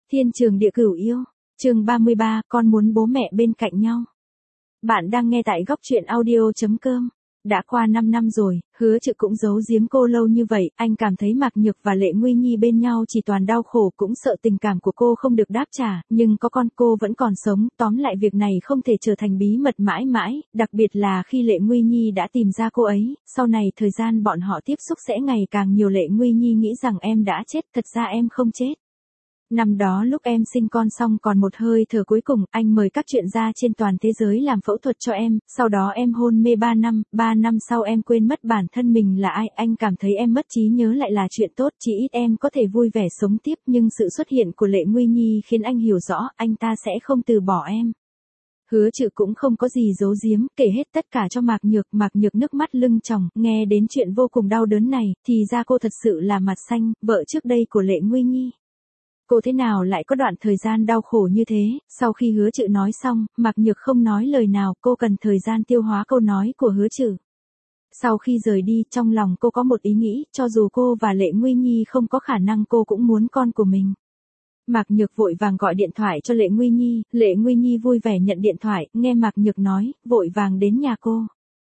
Thiên trường địa cửu yêu, chương 33, con muốn bố mẹ bên cạnh nhau. Bạn đang nghe tại góc truyện audio.com. Đã qua 5 năm rồi, Hứa Trự cũng giấu giếm cô lâu như vậy, anh cảm thấy Mạc Nhược và Lệ Nguy Nhi bên nhau chỉ toàn đau khổ, cũng sợ tình cảm của cô không được đáp trả, nhưng có con cô vẫn còn sống, tóm lại việc này không thể trở thành bí mật mãi mãi, đặc biệt là khi Lệ Nguy Nhi đã tìm ra cô ấy, sau này thời gian bọn họ tiếp xúc sẽ ngày càng nhiều. Lệ Nguy Nhi nghĩ rằng em đã chết, thật ra em không chết. Năm đó lúc em sinh con xong còn một hơi thở cuối cùng, anh mời các chuyên gia trên toàn thế giới làm phẫu thuật cho em, sau đó em hôn mê 3 năm sau em quên mất bản thân mình là ai, anh cảm thấy em mất trí nhớ lại là chuyện tốt, chỉ ít em có thể vui vẻ sống tiếp, nhưng sự xuất hiện của Lệ Nguy Nhi khiến anh hiểu rõ, anh ta sẽ không từ bỏ em. Hứa Trự cũng không có gì giấu giếm, kể hết tất cả cho Mạc Nhược nước mắt lưng tròng, nghe đến chuyện vô cùng đau đớn này, thì ra cô thật sự là Mặt Xanh, vợ trước đây của Lệ Nguy Nhi. Cô thế nào lại có đoạn thời gian đau khổ như thế? Sau khi Hứa Trự nói xong, Mạc Nhược không nói lời nào, cô cần thời gian tiêu hóa câu nói của Hứa Trự. Sau khi rời đi, trong lòng cô có một ý nghĩ, cho dù cô và Lệ Nguy Nhi không có khả năng, cô cũng muốn con của mình. Mạc Nhược vội vàng gọi điện thoại cho Lệ Nguy Nhi vui vẻ nhận điện thoại, nghe Mạc Nhược nói, vội vàng đến nhà cô.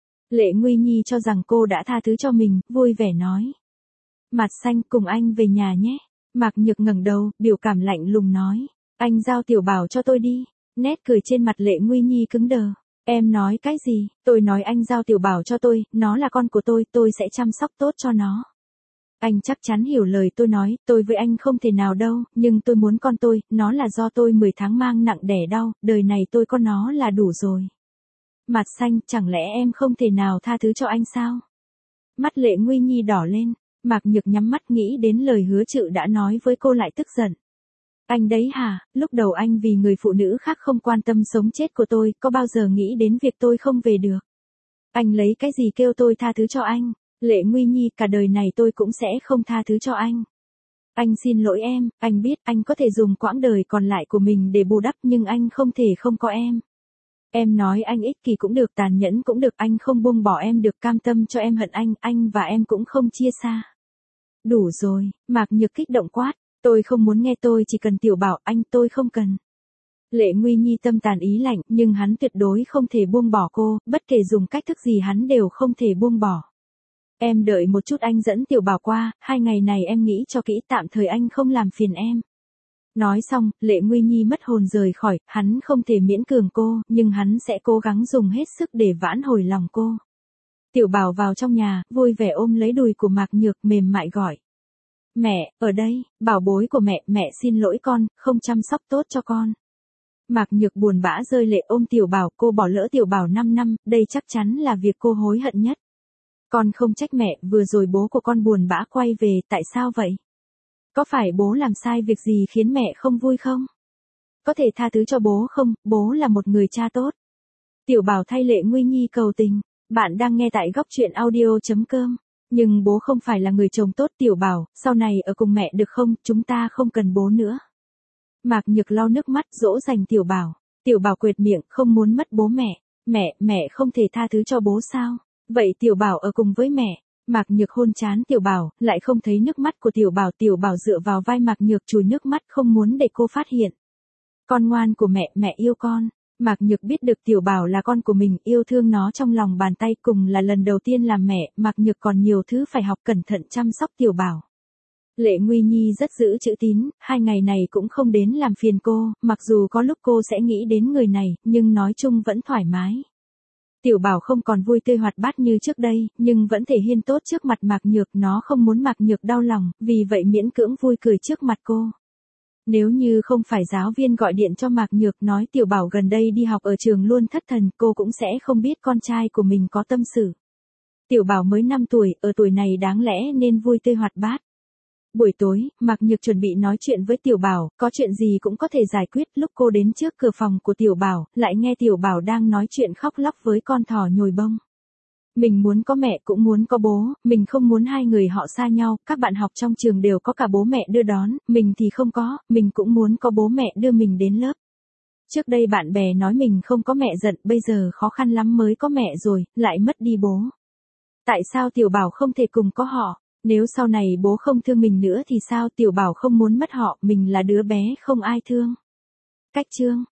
Lệ Nguy Nhi cho rằng cô đã tha thứ cho mình, vui vẻ nói. Mặt Xanh, cùng anh về nhà nhé. Mạc Nhược ngẩng đầu, biểu cảm lạnh lùng nói, anh giao Tiểu Bảo cho tôi đi. Nét cười trên mặt Lệ Nguy Nhi cứng đờ. Em nói cái gì? Tôi nói anh giao Tiểu Bảo cho tôi, nó là con của tôi sẽ chăm sóc tốt cho nó. Anh chắc chắn hiểu lời tôi nói, tôi với anh không thể nào đâu, nhưng tôi muốn con tôi, nó là do tôi 10 tháng mang nặng đẻ đau, đời này tôi có nó là đủ rồi. Mặt Xanh, chẳng lẽ em không thể nào tha thứ cho anh sao? Mắt Lệ Nguy Nhi đỏ lên. Mạc Nhược nhắm mắt nghĩ đến lời Hứa Trự đã nói với cô lại tức giận. Anh đấy hả, lúc đầu anh vì người phụ nữ khác không quan tâm sống chết của tôi, có bao giờ nghĩ đến việc tôi không về được. Anh lấy cái gì kêu tôi tha thứ cho anh? Lệ Nguy Nhi, cả đời này tôi cũng sẽ không tha thứ cho anh. Anh xin lỗi em, anh biết anh có thể dùng quãng đời còn lại của mình để bù đắp, nhưng anh không thể không có em. Em nói anh ích kỷ cũng được, tàn nhẫn cũng được, anh không buông bỏ em được, cam tâm cho em hận anh và em cũng không chia xa. Đủ rồi, Mạc Nhược kích động quát, tôi không muốn nghe, tôi chỉ cần Tiểu Bảo, anh tôi không cần. Lệ Nguy Nhi tâm tàn ý lạnh, nhưng hắn tuyệt đối không thể buông bỏ cô, bất kể dùng cách thức gì hắn đều không thể buông bỏ. Em đợi một chút, anh dẫn Tiểu Bảo qua, 2 ngày này em nghĩ cho kỹ, tạm thời anh không làm phiền em. Nói xong, Lệ Nguy Nhi mất hồn rời khỏi, hắn không thể miễn cường cô, nhưng hắn sẽ cố gắng dùng hết sức để vãn hồi lòng cô. Tiểu Bảo vào trong nhà, vui vẻ ôm lấy đùi của Mạc Nhược, mềm mại gọi. Mẹ, ở đây, bảo bối của mẹ, mẹ xin lỗi con, không chăm sóc tốt cho con. Mạc Nhược buồn bã rơi lệ ôm Tiểu Bảo, cô bỏ lỡ Tiểu Bảo 5 năm, đây chắc chắn là việc cô hối hận nhất. Con không trách mẹ, vừa rồi bố của con buồn bã quay về, tại sao vậy? Có phải bố làm sai việc gì khiến mẹ không vui không? Có thể tha thứ cho bố không, bố là một người cha tốt. Tiểu Bảo thay Lệ Nguy Nhi cầu tình. Bạn đang nghe tại góc truyện audio.com. Nhưng bố không phải là người chồng tốt. Tiểu Bảo, sau này ở cùng mẹ được không, chúng ta không cần bố nữa. Mạc Nhược lau nước mắt dỗ dành Tiểu Bảo. Tiểu Bảo quệt miệng, không muốn mất bố mẹ. Mẹ không thể tha thứ cho bố sao? Vậy Tiểu Bảo ở cùng với mẹ. Mạc Nhược hôn trán Tiểu Bảo, lại không thấy nước mắt của Tiểu Bảo. Tiểu Bảo dựa vào vai Mạc Nhược chùi nước mắt, không muốn để cô phát hiện. Con ngoan của mẹ yêu con. Mạc Nhược biết được Tiểu Bảo là con của mình, yêu thương nó trong lòng bàn tay, cùng là lần đầu tiên làm mẹ, Mạc Nhược còn nhiều thứ phải học, cẩn thận chăm sóc Tiểu Bảo. Lệ Nguy Nhi rất giữ chữ tín, 2 ngày này cũng không đến làm phiền cô, mặc dù có lúc cô sẽ nghĩ đến người này, nhưng nói chung vẫn thoải mái. Tiểu Bảo không còn vui tươi hoạt bát như trước đây, nhưng vẫn thể hiện tốt trước mặt Mạc Nhược, nó không muốn Mạc Nhược đau lòng, vì vậy miễn cưỡng vui cười trước mặt cô. Nếu như không phải giáo viên gọi điện cho Mạc Nhược nói Tiểu Bảo gần đây đi học ở trường luôn thất thần, cô cũng sẽ không biết con trai của mình có tâm sự. Tiểu Bảo mới 5 tuổi, ở tuổi này đáng lẽ nên vui tươi hoạt bát. Buổi tối, Mạc Nhược chuẩn bị nói chuyện với Tiểu Bảo, có chuyện gì cũng có thể giải quyết. Lúc cô đến trước cửa phòng của Tiểu Bảo, lại nghe Tiểu Bảo đang nói chuyện khóc lóc với con thỏ nhồi bông. Mình muốn có mẹ cũng muốn có bố, mình không muốn hai người họ xa nhau, các bạn học trong trường đều có cả bố mẹ đưa đón, mình thì không có, mình cũng muốn có bố mẹ đưa mình đến lớp. Trước đây bạn bè nói mình không có mẹ giận, bây giờ khó khăn lắm mới có mẹ rồi, lại mất đi bố. Tại sao Tiểu Bảo không thể cùng có họ? Nếu sau này bố không thương mình nữa thì sao? Tiểu Bảo không muốn mất họ, mình là đứa bé không ai thương. Cách chương